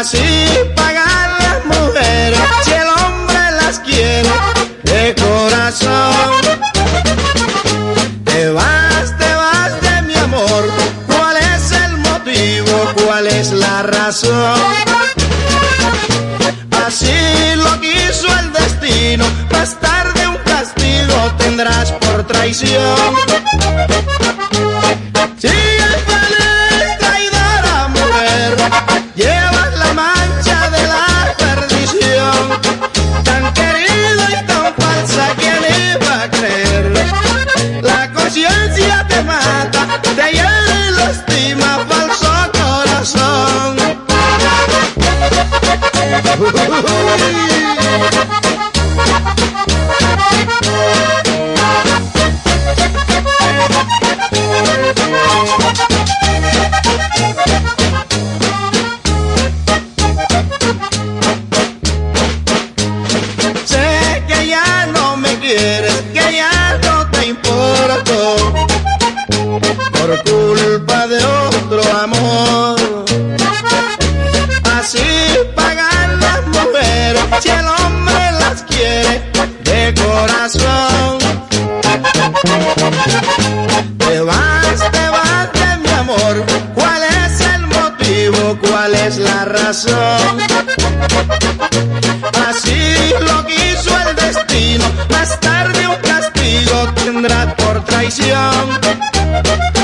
Así pagan las mujeres si el hombre las quiere de corazón. Te vas de mi amor. ¿Cuál es el motivo? ¿Cuál es la razón? Así lo quiso el destino. Más tarde un castigo tendrás por traición. Si eres traidora mujer, llevas la mancha de la perdición. Tan querido y tan falsa, ¿quién iba a creer? La conciencia te mata, te hiere y lastima, falso corazón. Sé que ya no me quieres, que ya no te importo, por culpa de otro amor. Así pagan las mujeres si el hombre las quiere de corazón. Te vas de mi amor. ¿Cuál es el motivo? ¿Cuál es la razón? Así lo quiso el destino. Más tarde un castigo tendrás por traición.